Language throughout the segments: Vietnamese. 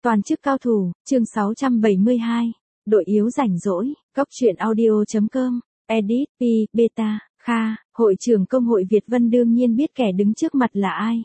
Toàn chức cao thủ, chương 672. Đội yếu rảnh rỗi, góc truyện audio.com, edit, P, beta, Kha, hội trưởng công hội Việt Vân đương nhiên biết kẻ đứng trước mặt là ai.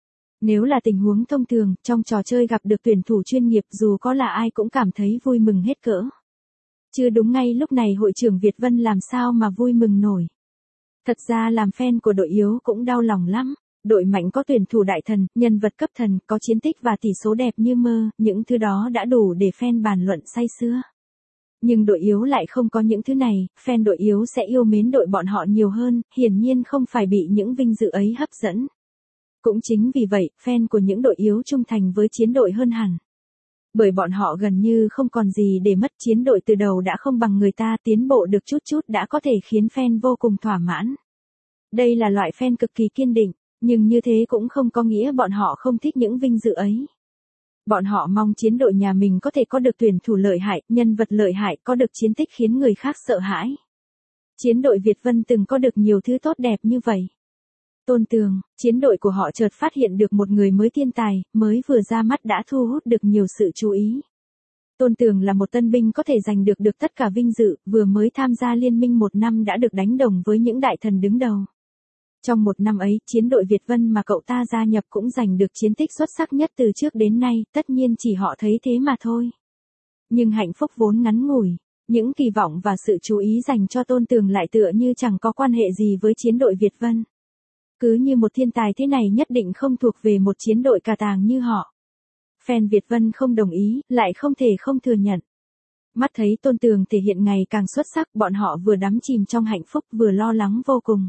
Nếu là tình huống thông thường, trong trò chơi gặp được tuyển thủ chuyên nghiệp dù có là ai cũng cảm thấy vui mừng hết cỡ. Chưa đúng ngay lúc này hội trưởng Việt Vân làm sao mà vui mừng nổi. Thật ra làm fan của đội yếu cũng đau lòng lắm. Đội mạnh có tuyển thủ đại thần, nhân vật cấp thần, có chiến tích và tỷ số đẹp như mơ, những thứ đó đã đủ để fan bàn luận say sưa. Nhưng đội yếu lại không có những thứ này, fan đội yếu sẽ yêu mến đội bọn họ nhiều hơn, hiển nhiên không phải bị những vinh dự ấy hấp dẫn. Cũng chính vì vậy, fan của những đội yếu trung thành với chiến đội hơn hẳn. Bởi bọn họ gần như không còn gì để mất, chiến đội từ đầu đã không bằng người ta, tiến bộ được chút chút đã có thể khiến fan vô cùng thỏa mãn. Đây là loại fan cực kỳ kiên định. Nhưng như thế cũng không có nghĩa bọn họ không thích những vinh dự ấy. Bọn họ mong chiến đội nhà mình có thể có được tuyển thủ lợi hại, nhân vật lợi hại, có được chiến tích khiến người khác sợ hãi. Chiến đội Việt Vân từng có được nhiều thứ tốt đẹp như vậy. Tôn Tường, chiến đội của họ chợt phát hiện được một người mới thiên tài, mới vừa ra mắt đã thu hút được nhiều sự chú ý. Tôn Tường là một tân binh có thể giành được tất cả vinh dự, vừa mới tham gia liên minh 1 năm đã được đánh đồng với những đại thần đứng đầu. Trong 1 năm ấy, chiến đội Việt Vân mà cậu ta gia nhập cũng giành được chiến tích xuất sắc nhất từ trước đến nay, tất nhiên chỉ họ thấy thế mà thôi. Nhưng hạnh phúc vốn ngắn ngủi, những kỳ vọng và sự chú ý dành cho Tôn Tường lại tựa như chẳng có quan hệ gì với chiến đội Việt Vân. Cứ như một thiên tài thế này nhất định không thuộc về một chiến đội cà tàng như họ. Fan Việt Vân không đồng ý, lại không thể không thừa nhận. Mắt thấy Tôn Tường thể hiện ngày càng xuất sắc, bọn họ vừa đắm chìm trong hạnh phúc vừa lo lắng vô cùng.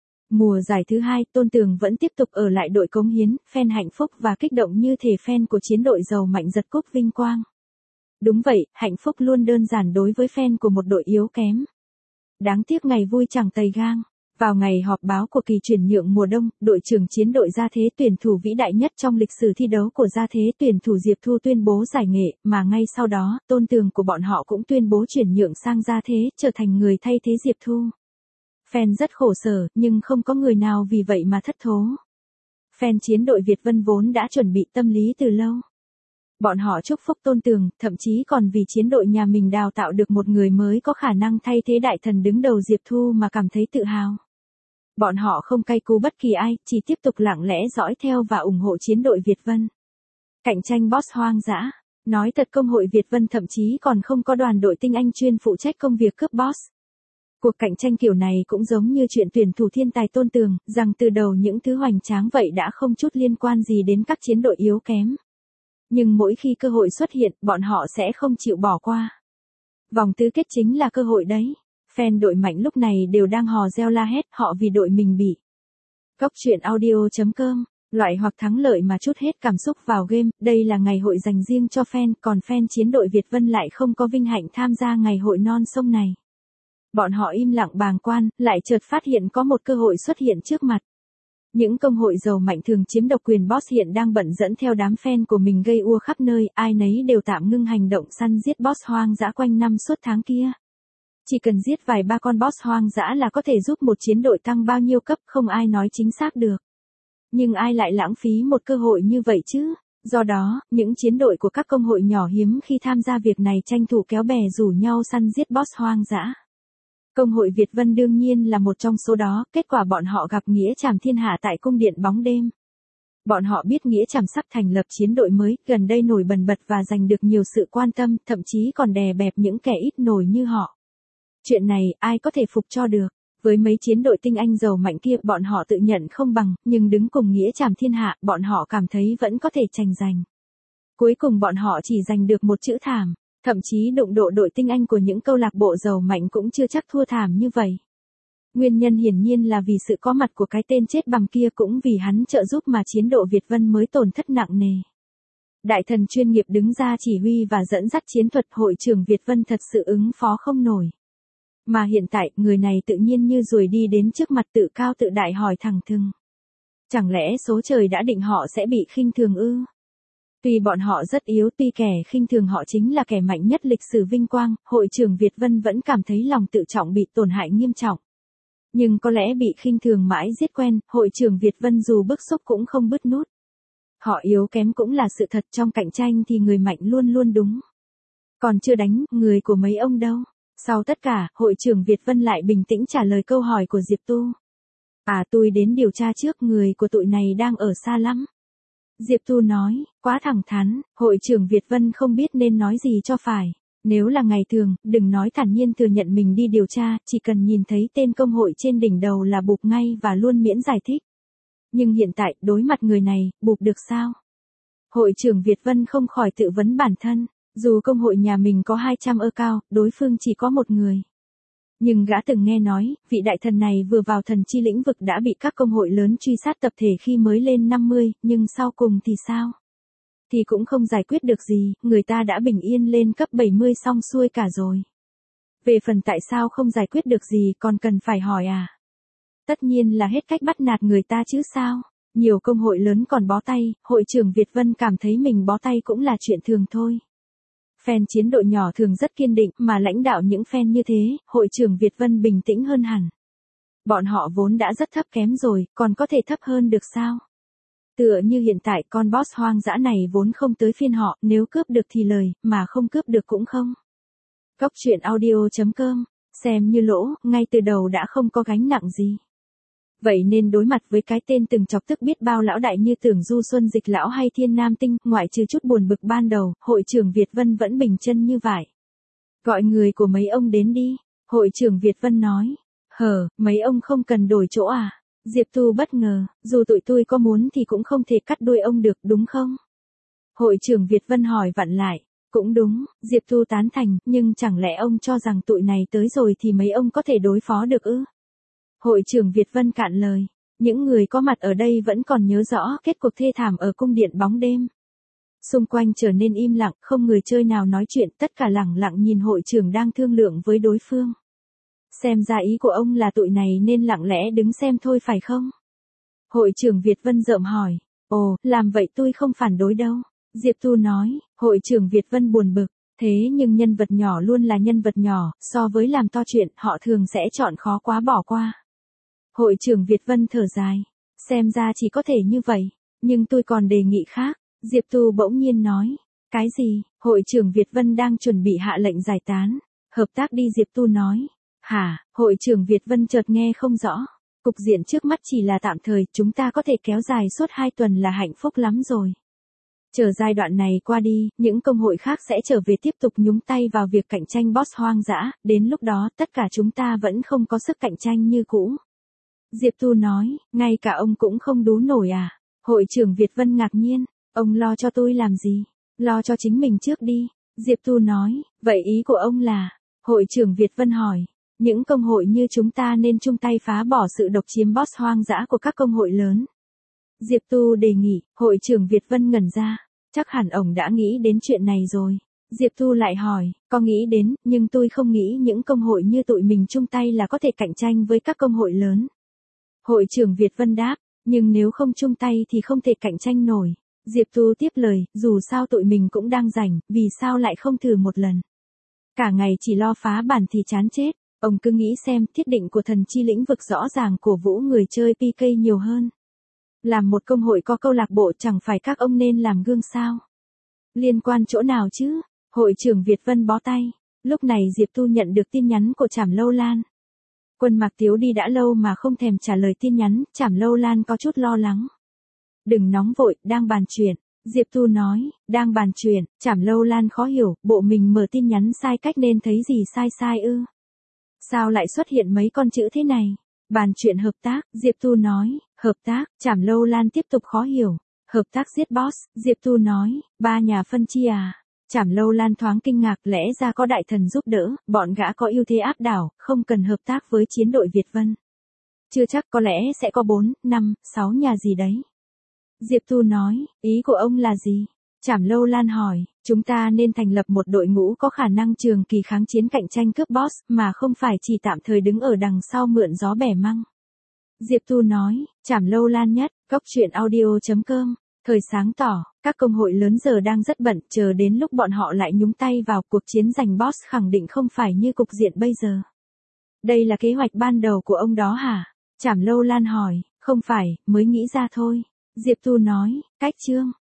Mùa giải thứ 2, Tôn Tường vẫn tiếp tục ở lại đội cống hiến, fan hạnh phúc và kích động như thể fan của chiến đội giàu mạnh giật cúp vinh quang. Đúng vậy, hạnh phúc luôn đơn giản đối với fan của một đội yếu kém. Đáng tiếc ngày vui chẳng tày gang. Vào ngày họp báo của kỳ chuyển nhượng mùa đông, đội trưởng chiến đội Gia Thế, tuyển thủ vĩ đại nhất trong lịch sử thi đấu của Gia Thế, tuyển thủ Diệp Thu tuyên bố giải nghệ, mà ngay sau đó, Tôn Tường của bọn họ cũng tuyên bố chuyển nhượng sang Gia Thế, trở thành người thay thế Diệp Thu. Fan rất khổ sở, nhưng không có người nào vì vậy mà thất thố. Fan chiến đội Việt Vân vốn đã chuẩn bị tâm lý từ lâu. Bọn họ chúc phúc Tôn Tường, thậm chí còn vì chiến đội nhà mình đào tạo được một người mới có khả năng thay thế đại thần đứng đầu Diệp Thu mà cảm thấy tự hào. Bọn họ không cay cú bất kỳ ai, chỉ tiếp tục lặng lẽ dõi theo và ủng hộ chiến đội Việt Vân. Cạnh tranh boss hoang dã. Nói thật, công hội Việt Vân thậm chí còn không có đoàn đội tinh anh chuyên phụ trách công việc cướp boss. Cuộc cạnh tranh kiểu này cũng giống như chuyện tuyển thủ thiên tài Tôn Tường, rằng từ đầu những thứ hoành tráng vậy đã không chút liên quan gì đến các chiến đội yếu kém. Nhưng mỗi khi cơ hội xuất hiện, bọn họ sẽ không chịu bỏ qua. Vòng tứ kết chính là cơ hội đấy. Fan đội mạnh lúc này đều đang hò reo la hét, họ vì đội mình bị. Góc truyện audio.com, loại hoặc thắng lợi mà trút hết cảm xúc vào game, đây là ngày hội dành riêng cho fan, còn fan chiến đội Việt Vân lại không có vinh hạnh tham gia ngày hội non sông này. Bọn họ im lặng bàng quan, lại chợt phát hiện có một cơ hội xuất hiện trước mặt. Những công hội giàu mạnh thường chiếm độc quyền boss hiện đang bận dẫn theo đám fan của mình gây ua khắp nơi, ai nấy đều tạm ngưng hành động săn giết boss hoang dã quanh năm suốt tháng kia. Chỉ cần giết vài ba con boss hoang dã là có thể giúp một chiến đội tăng bao nhiêu cấp, không ai nói chính xác được. Nhưng ai lại lãng phí một cơ hội như vậy chứ? Do đó, những chiến đội của các công hội nhỏ hiếm khi tham gia việc này tranh thủ kéo bè rủ nhau săn giết boss hoang dã. Công hội Việt Vân đương nhiên là một trong số đó, kết quả bọn họ gặp Nghĩa Trảm thiên hạ tại cung điện bóng đêm. Bọn họ biết Nghĩa Trảm sắp thành lập chiến đội mới, gần đây nổi bần bật và giành được nhiều sự quan tâm, thậm chí còn đè bẹp những kẻ ít nổi như họ. Chuyện này, ai có thể phục cho được? Với mấy chiến đội tinh anh giàu mạnh kia, bọn họ tự nhận không bằng, nhưng đứng cùng Nghĩa Trảm thiên hạ, bọn họ cảm thấy vẫn có thể tranh giành. Cuối cùng bọn họ chỉ giành được một chữ thảm. Thậm chí đụng độ đội tinh anh của những câu lạc bộ giàu mạnh cũng chưa chắc thua thảm như vậy. Nguyên nhân hiển nhiên là vì sự có mặt của cái tên chết bằm kia, cũng vì hắn trợ giúp mà chiến đội Việt Vân mới tổn thất nặng nề. Đại thần chuyên nghiệp đứng ra chỉ huy và dẫn dắt chiến thuật, hội trưởng Việt Vân thật sự ứng phó không nổi. Mà hiện tại, người này tự nhiên như ruồi đi đến trước mặt tự cao tự đại hỏi thẳng thừng. Chẳng lẽ số trời đã định họ sẽ bị khinh thường ư? Tuy bọn họ rất yếu, tuy kẻ khinh thường họ chính là kẻ mạnh nhất lịch sử vinh quang, hội trưởng Việt Vân vẫn cảm thấy lòng tự trọng bị tổn hại nghiêm trọng. Nhưng có lẽ bị khinh thường mãi giết quen, hội trưởng Việt Vân dù bức xúc cũng không bứt nút. Họ yếu kém cũng là sự thật, trong cạnh tranh thì người mạnh luôn luôn đúng. Còn chưa đánh, người của mấy ông đâu? Sau tất cả, hội trưởng Việt Vân lại bình tĩnh trả lời câu hỏi của Diệp Tu. À, tôi đến điều tra trước, người của tụi này đang ở xa lắm. Diệp Tu nói, quá thẳng thắn, hội trưởng Việt Vân không biết nên nói gì cho phải. Nếu là ngày thường, đừng nói thản nhiên thừa nhận mình đi điều tra, chỉ cần nhìn thấy tên công hội trên đỉnh đầu là bụp ngay và luôn miễn giải thích. Nhưng hiện tại, đối mặt người này, bụp được sao? Hội trưởng Việt Vân không khỏi tự vấn bản thân, dù công hội nhà mình có 200 account, đối phương chỉ có một người. Nhưng gã từng nghe nói, vị đại thần này vừa vào thần chi lĩnh vực đã bị các công hội lớn truy sát tập thể khi mới lên 50, nhưng sau cùng thì sao? Thì cũng không giải quyết được gì, người ta đã bình yên lên cấp 70 xong xuôi cả rồi. Về phần tại sao không giải quyết được gì còn cần phải hỏi à? Tất nhiên là hết cách bắt nạt người ta chứ sao? Nhiều công hội lớn còn bó tay, hội trưởng Việt Vân cảm thấy mình bó tay cũng là chuyện thường thôi. Fan chiến đội nhỏ thường rất kiên định, mà lãnh đạo những fan như thế, hội trưởng Việt Vân bình tĩnh hơn hẳn. Bọn họ vốn đã rất thấp kém rồi, còn có thể thấp hơn được sao? Tựa như hiện tại con boss hoang dã này vốn không tới phiên họ, nếu cướp được thì lời, mà không cướp được cũng không. Cốc truyện audio.com, xem như lỗ, ngay từ đầu đã không có gánh nặng gì. Vậy nên đối mặt với cái tên từng chọc tức biết bao lão đại như Tưởng Du Xuân Dịch lão hay Thiên Nam Tinh, ngoại trừ chút buồn bực ban đầu, hội trưởng Việt Vân vẫn bình chân như vậy. Gọi người của mấy ông đến đi, hội trưởng Việt Vân nói. Mấy ông không cần đổi chỗ à? Diệp Tu bất ngờ, dù tụi tôi có muốn thì cũng không thể cắt đuôi ông được, đúng không? Hội trưởng Việt Vân hỏi vặn lại. Cũng đúng, Diệp Tu tán thành, nhưng chẳng lẽ ông cho rằng tụi này tới rồi thì mấy ông có thể đối phó được ư? Hội trưởng Việt Vân cạn lời. Những người có mặt ở đây vẫn còn nhớ rõ kết cuộc thê thảm ở cung điện bóng đêm. Xung quanh trở nên im lặng, không người chơi nào nói chuyện, tất cả lẳng lặng nhìn hội trưởng đang thương lượng với đối phương. Xem ra ý của ông là tụi này nên lặng lẽ đứng xem thôi phải không? Hội trưởng Việt Vân rợm hỏi. Ồ, làm vậy tôi không phản đối đâu. Diệp Tu nói. Hội trưởng Việt Vân buồn bực. Thế nhưng nhân vật nhỏ luôn là nhân vật nhỏ, so với làm to chuyện, họ thường sẽ chọn khó quá bỏ qua. Hội trưởng Việt Vân thở dài. Xem ra chỉ có thể như vậy. Nhưng tôi còn đề nghị khác. Diệp Tu bỗng nhiên nói. Cái gì? Hội trưởng Việt Vân đang chuẩn bị hạ lệnh giải tán. Hợp tác đi, Diệp Tu nói. Hả? Hội trưởng Việt Vân chợt nghe không rõ. Cục diện trước mắt chỉ là tạm thời, chúng ta có thể kéo dài suốt 2 tuần là hạnh phúc lắm rồi. Chờ giai đoạn này qua đi, những công hội khác sẽ trở về tiếp tục nhúng tay vào việc cạnh tranh boss hoang dã, đến lúc đó tất cả chúng ta vẫn không có sức cạnh tranh như cũ. Diệp Tu nói, ngay cả ông cũng không đú nổi à? Hội trưởng Việt Vân ngạc nhiên, ông lo cho tôi làm gì? Lo cho chính mình trước đi. Diệp Tu nói, vậy ý của ông là? Hội trưởng Việt Vân hỏi. Những công hội như chúng ta nên chung tay phá bỏ sự độc chiếm boss hoang dã của các công hội lớn. Diệp Tu đề nghị, hội trưởng Việt Vân ngẩn ra. Chắc hẳn ông đã nghĩ đến chuyện này rồi. Diệp Tu lại hỏi, có nghĩ đến, nhưng tôi không nghĩ những công hội như tụi mình chung tay là có thể cạnh tranh với các công hội lớn. Hội trưởng Việt Vân đáp, nhưng nếu không chung tay thì không thể cạnh tranh nổi. Diệp Tu tiếp lời, dù sao tụi mình cũng đang rảnh, vì sao lại không thử một lần. Cả ngày chỉ lo phá bản thì chán chết. Ông cứ nghĩ xem, thiết định của thần chi lĩnh vực rõ ràng cổ vũ người chơi PK nhiều hơn. Làm một công hội có câu lạc bộ chẳng phải các ông nên làm gương sao? Liên quan chỗ nào chứ? Hội trưởng Việt Vân bó tay. Lúc này Diệp Tu nhận được tin nhắn của Trảm Lâu Lan. Quân Mạc Tiếu đi đã lâu mà không thèm trả lời tin nhắn, Trảm Lâu Lan có chút lo lắng. Đừng nóng vội, đang bàn chuyện. Diệp Tu nói, đang bàn chuyện, Trảm Lâu Lan khó hiểu, bộ mình mở tin nhắn sai cách nên thấy gì sai sai ư? Sao lại xuất hiện mấy con chữ thế này? Bàn chuyện hợp tác, Diệp Tu nói, hợp tác, Trảm Lâu Lan tiếp tục khó hiểu. Hợp tác giết boss, Diệp Tu nói, 3 nhà phân chia à? Trảm Lâu Lan thoáng kinh ngạc, lẽ ra có đại thần giúp đỡ, bọn gã có ưu thế áp đảo, không cần hợp tác với chiến đội Việt Vân. Chưa chắc, có lẽ sẽ có 4, 5, 6 nhà gì đấy. Diệp Tu nói, ý của ông là gì? Trảm Lâu Lan hỏi, chúng ta nên thành lập một đội ngũ có khả năng trường kỳ kháng chiến cạnh tranh cướp boss, mà không phải chỉ tạm thời đứng ở đằng sau mượn gió bẻ măng. Diệp Tu nói, Trảm Lâu Lan nhất, cốc truyện audio.com, thời sáng tỏ, các công hội lớn giờ đang rất bận, chờ đến lúc bọn họ lại nhúng tay vào cuộc chiến giành boss khẳng định không phải như cục diện bây giờ. Đây là kế hoạch ban đầu của ông đó hả? Trảm Lâu Lan hỏi, không phải, mới nghĩ ra thôi. Diệp Thu nói, cách chương.